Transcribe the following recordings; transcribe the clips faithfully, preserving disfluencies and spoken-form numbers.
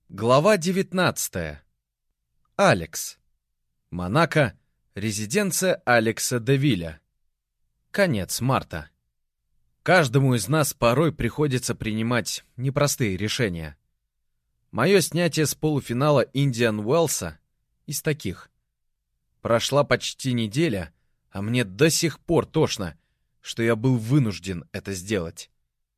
Глава девятнадцатая. Алекс. Монако. Резиденция Алекса де Вилля. Конец марта. Каждому из нас порой приходится принимать непростые решения. Мое снятие с полуфинала Индиан Уэллса из таких. Прошла почти неделя, а мне до сих пор тошно, что я был вынужден это сделать.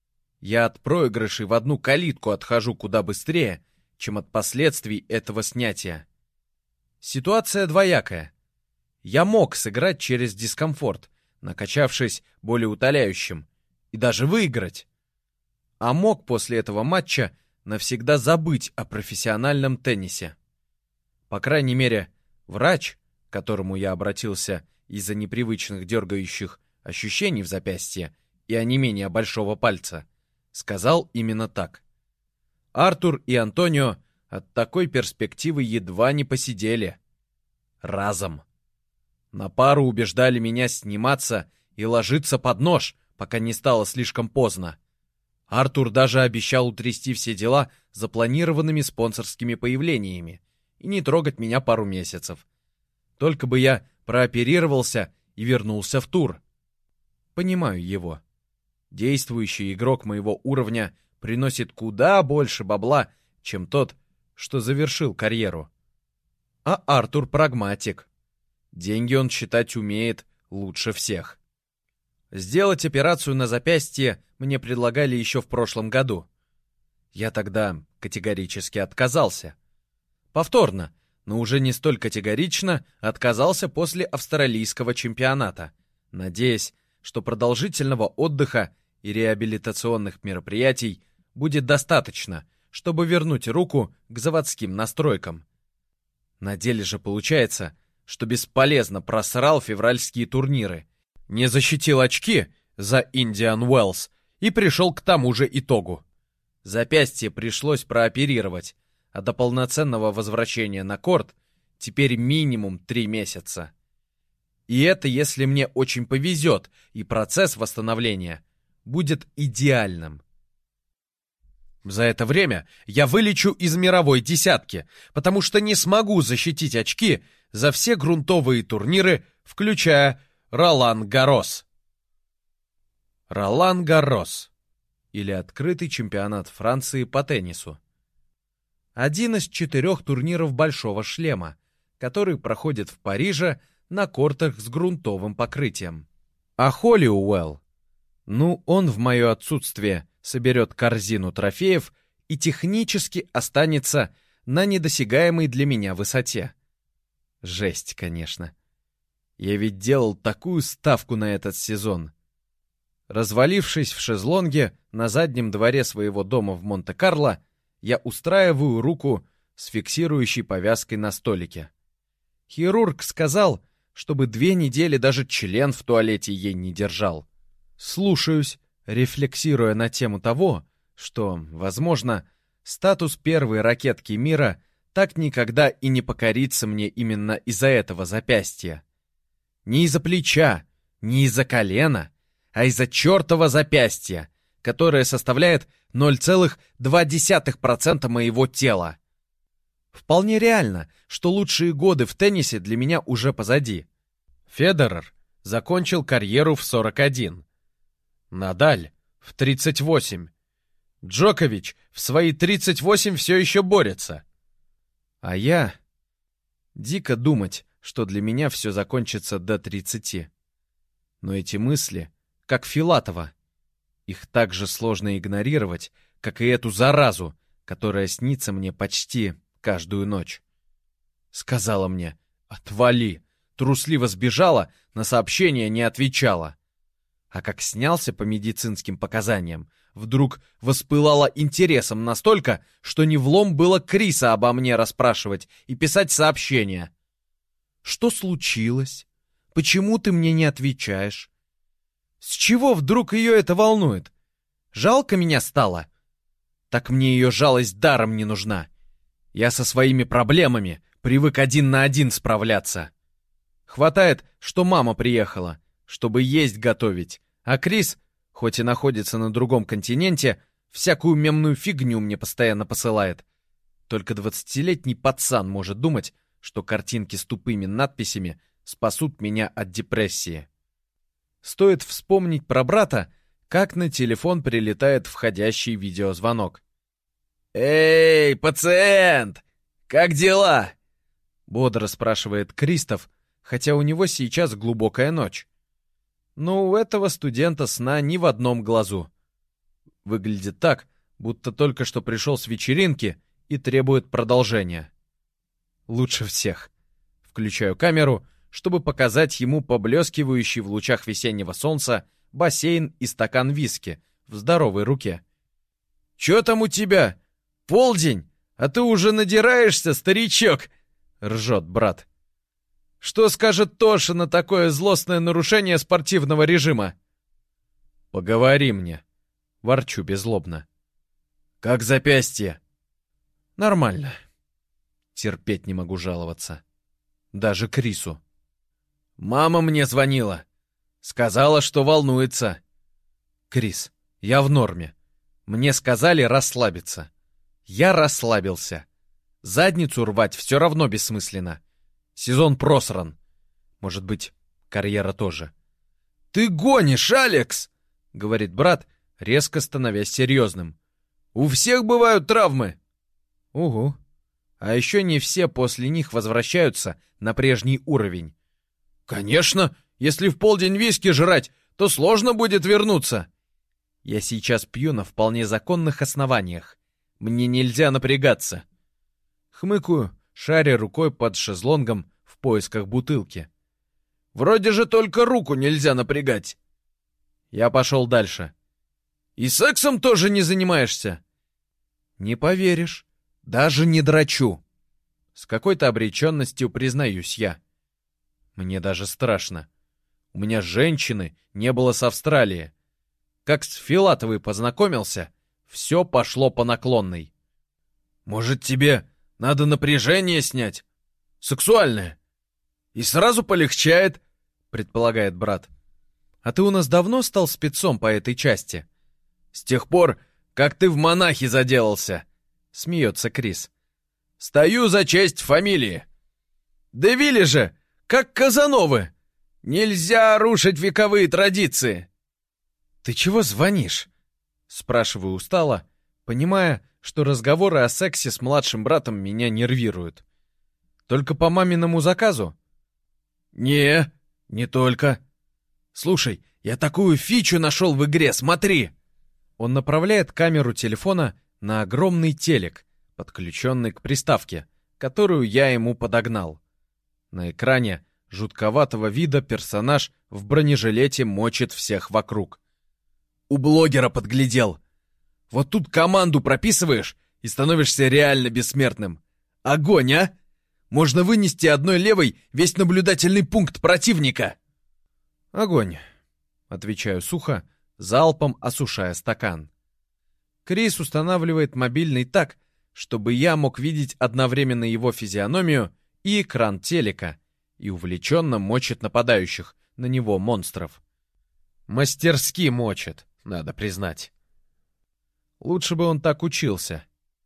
Я от проигрышей в одну калитку отхожу куда быстрее, чем от последствий этого снятия. Ситуация двоякая. Я мог сыграть через дискомфорт, накачавшись более утоляющим, и даже выиграть. А мог после этого матча навсегда забыть о профессиональном теннисе. По крайней мере, врач, к которому я обратился из-за непривычных дергающих ощущений в запястье и онемения большого пальца, сказал именно так. Артур и Антонио от такой перспективы едва не посидели. Разом. На пару убеждали меня сниматься и ложиться под нож, пока не стало слишком поздно. Артур даже обещал утрясти все дела запланированными спонсорскими появлениями и не трогать меня пару месяцев. Только бы я прооперировался и вернулся в тур. Понимаю его. Действующий игрок моего уровня приносит куда больше бабла, чем тот, что завершил карьеру. А Артур прагматик. Деньги он считать умеет лучше всех. Сделать операцию на запястье мне предлагали еще в прошлом году. Я тогда категорически отказался. Повторно, но уже не столь категорично отказался после австралийского чемпионата, надеясь, что продолжительного отдыха и реабилитационных мероприятий будет достаточно, чтобы вернуть руку к заводским настройкам. На деле же получается, что бесполезно просрал февральские турниры, не защитил очки за Индиан Уэллс и пришел к тому же итогу. Запястье пришлось прооперировать, а до полноценного возвращения на корт теперь минимум три месяца. И это если мне очень повезет, и процесс восстановления будет идеальным. За это время я вылечу из мировой десятки, потому что не смогу защитить очки за все грунтовые турниры, включая Ролан-Гаррос. Ролан-Гаррос, или открытый чемпионат Франции по теннису. Один из четырех турниров Большого шлема, который проходит в Париже на кортах с грунтовым покрытием. А Холлиуэлл, ну, он в мое отсутствие соберет корзину трофеев и технически останется на недосягаемой для меня высоте. Жесть, конечно. Я ведь делал такую ставку на этот сезон. Развалившись в шезлонге на заднем дворе своего дома в Монте-Карло, я устраиваю руку с фиксирующей повязкой на столике. Хирург сказал, чтобы две недели даже член в туалете ей не держал. Слушаюсь, рефлексируя на тему того, что, возможно, статус первой ракетки мира так никогда и не покорится мне именно из-за этого запястья. Не из-за плеча, не из-за колена, а из-за чертова запястья, которое составляет ноль целых две десятых процента моего тела. Вполне реально, что лучшие годы в теннисе для меня уже позади. Федерер закончил карьеру в сорок один. Надаль в тридцать восемь. Джокович в свои тридцать восемь все еще борется. А я... Дико думать, что для меня все закончится до тридцати. Но эти мысли, как Филатова, их так же сложно игнорировать, как и эту заразу, которая снится мне почти каждую ночь. Сказала мне «отвали», трусливо сбежала, на сообщение не отвечала. А как снялся по медицинским показаниям, вдруг воспылала интересом настолько, что не влом было Криса обо мне расспрашивать и писать сообщения. «Что случилось? Почему ты мне не отвечаешь?» С чего вдруг ее это волнует? Жалко меня стало? Так мне ее жалость даром не нужна. Я со своими проблемами привык один на один справляться. Хватает, что мама приехала, чтобы есть готовить, а Крис, хоть и находится на другом континенте, всякую мемную фигню мне постоянно посылает. Только двадцатилетний пацан может думать, что картинки с тупыми надписями спасут меня от депрессии. Стоит вспомнить про брата, как на телефон прилетает входящий видеозвонок. «Эй, пациент! Как дела?» — бодро спрашивает Кристоф, хотя у него сейчас глубокая ночь. Но у этого студента сна ни в одном глазу. Выглядит так, будто только что пришел с вечеринки и требует продолжения. Лучше всех. Включаю камеру, чтобы показать ему поблескивающий в лучах весеннего солнца бассейн и стакан виски в здоровой руке. «Чё там у тебя? Полдень, а ты уже надираешься, старичок!» — ржет брат. «Что скажет Тоша на такое злостное нарушение спортивного режима?» «Поговори мне», — ворчу беззлобно. «Как запястье?» «Нормально». Терпеть не могу жаловаться. Даже Крису. «Мама мне звонила. Сказала, что волнуется». «Крис, я в норме. Мне сказали расслабиться. Я расслабился. Задницу рвать все равно бессмысленно. Сезон просран. Может быть, карьера тоже». «Ты гонишь, Алекс!» — говорит брат, резко становясь серьезным. «У всех бывают травмы». «Угу. А еще не все после них возвращаются на прежний уровень». «Конечно! Если в полдень виски жрать, то сложно будет вернуться». «Я сейчас пью на вполне законных основаниях. Мне нельзя напрягаться». Хмыкаю, шаря рукой под шезлонгом в поисках бутылки. «Вроде же только руку нельзя напрягать». Я пошел дальше. «И сексом тоже не занимаешься?» «Не поверишь. Даже не дрочу». С какой-то обреченностью признаюсь я. Мне даже страшно. У меня женщины не было с Австралии. Как с Филатовой познакомился, все пошло по наклонной. «Может, тебе надо напряжение снять? Сексуальное? И сразу полегчает», — предполагает брат. «А ты у нас давно стал спецом по этой части?» «С тех пор, как ты в монахи заделался», — смеется Крис. «Стою за честь фамилии». «Девили же, как Казановы! Нельзя рушить вековые традиции!» «Ты чего звонишь?» — спрашиваю устало, понимая, что разговоры о сексе с младшим братом меня нервируют. «Только по маминому заказу?» «Не, не только. Слушай, я такую фичу нашел в игре, смотри!» Он направляет камеру телефона на огромный телек, подключенный к приставке, которую я ему подогнал. На экране жутковатого вида персонаж в бронежилете мочит всех вокруг. «У блогера подглядел. Вот тут команду прописываешь и становишься реально бессмертным. Огонь, а? Можно вынести одной левой весь наблюдательный пункт противника». «Огонь», — отвечаю сухо, залпом осушая стакан. Крис устанавливает мобильный так, чтобы я мог видеть одновременно его физиономию и экран телека, и увлеченно мочит нападающих на него монстров. Мастерски мочит, надо признать. Лучше бы он так учился.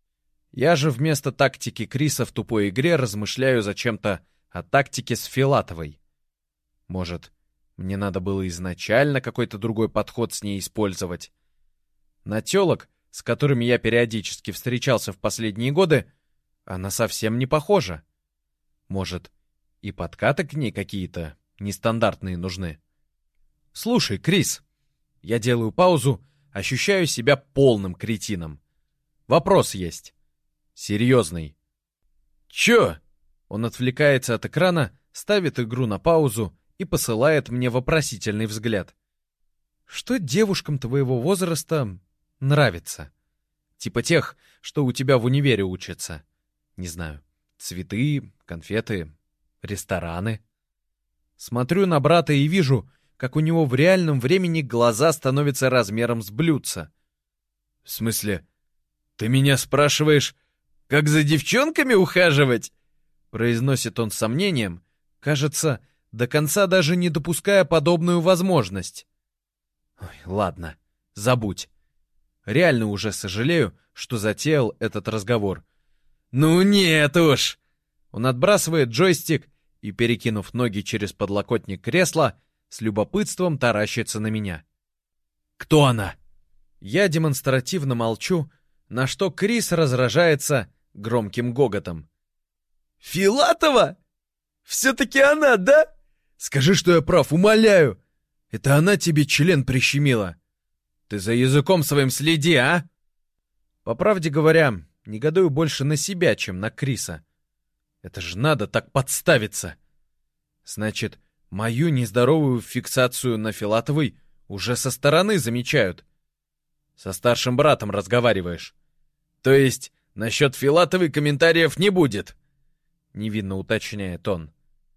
Я же вместо тактики Криса в тупой игре размышляю зачем-то о тактике с Филатовой. Может, мне надо было изначально какой-то другой подход с ней использовать. На тёлок, с которыми я периодически встречался в последние годы, она совсем не похожа. Может, и подкаты к ней какие-то нестандартные нужны. «Слушай, Крис», я делаю паузу, ощущаю себя полным кретином. Вопрос есть. Серьезный. «Чё?» Он отвлекается от экрана, ставит игру на паузу и посылает мне вопросительный взгляд. «Что девушкам твоего возраста нравится? Типа тех, что у тебя в универе учатся. Не знаю, цветы, конфеты, рестораны». Смотрю на брата и вижу, как у него в реальном времени глаза становятся размером с блюдца. «В смысле, ты меня спрашиваешь, как за девчонками ухаживать?» Произносит он с сомнением, кажется, до конца даже не допуская подобную возможность. Ой, ладно, забудь. Реально уже сожалею, что затеял этот разговор. Ну нет уж! Он отбрасывает джойстик и, перекинув ноги через подлокотник кресла, с любопытством таращится на меня. «Кто она?» Я демонстративно молчу, на что Крис разражается громким гоготом. «Филатова? Все-таки она, да? Скажи, что я прав, умоляю! Это она тебе член прищемила. Ты за языком своим следи, а?» По правде говоря, негодую больше на себя, чем на Криса. Это же надо так подставиться. Значит, мою нездоровую фиксацию на Филатовой уже со стороны замечают. Со старшим братом разговариваешь. То есть, насчет Филатовой комментариев не будет? Невинно уточняет он.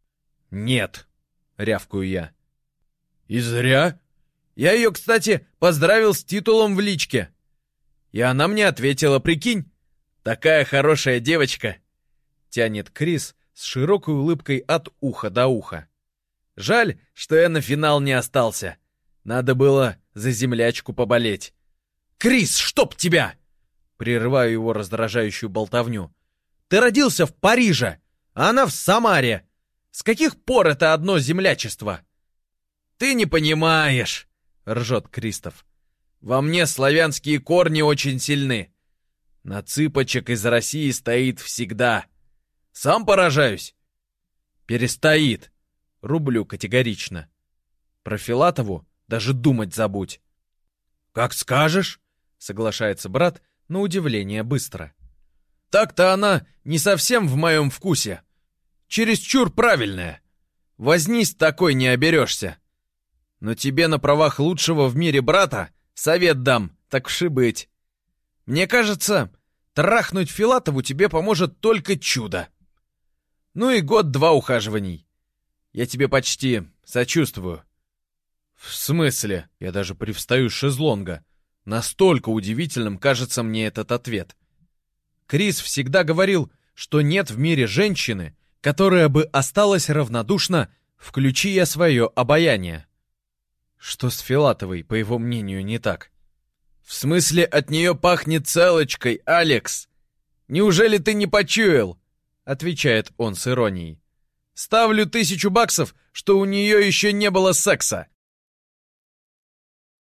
Нет, рявкаю я. И зря. Я ее, кстати, поздравил с титулом в личке. И она мне ответила, прикинь, такая хорошая девочка. Тянет Крис с широкой улыбкой от уха до уха. Жаль, что я на финал не остался. Надо было за землячку поболеть. «Крис, чтоб тебя!» Прерываю его раздражающую болтовню. «Ты родился в Париже, а она в Самаре. С каких пор это одно землячество?» «Ты не понимаешь!» — ржет Кристоф. «Во мне славянские корни очень сильны. На цыпочек из России стоит всегда. Сам поражаюсь». «Перестоит!» — рублю категорично. Про Филатову даже думать забудь. «Как скажешь!» — соглашается брат, на удивление быстро. «Так-то она не совсем в моем вкусе. Чересчур правильная. Возни с такой не оберешься. Но тебе на правах лучшего в мире брата совет дам, так вши быть. Мне кажется, трахнуть Филатову тебе поможет только чудо. Ну и год-два ухаживаний. Я тебе почти сочувствую». «В смысле?» Я даже привстаю с шезлонга. Настолько удивительным кажется мне этот ответ. Крис всегда говорил, что нет в мире женщины, которая бы осталась равнодушна, включи я свое обаяние. Что с Филатовой, по его мнению, не так? «В смысле, от нее пахнет целочкой, Алекс? Неужели ты не почуял?» Отвечает он с иронией. «Ставлю тысячу баксов, что у нее еще не было секса.